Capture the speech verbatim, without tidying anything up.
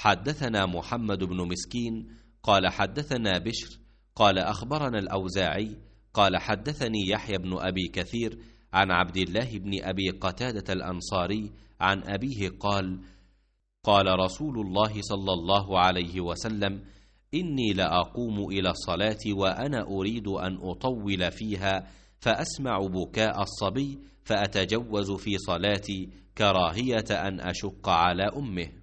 حدثنا محمد بن مسكين قال حدثنا بشر قال أخبرنا الأوزاعي قال حدثني يحيى بن أبي كثير عن عبد الله بن أبي قتادة الأنصاري عن أبيه قال قال رسول الله صلى الله عليه وسلم إني لأقوم إلى الصلاة وأنا أريد أن أطول فيها فأسمع بكاء الصبي فأتجوز في صلاتي كراهية أن أشق على أمه.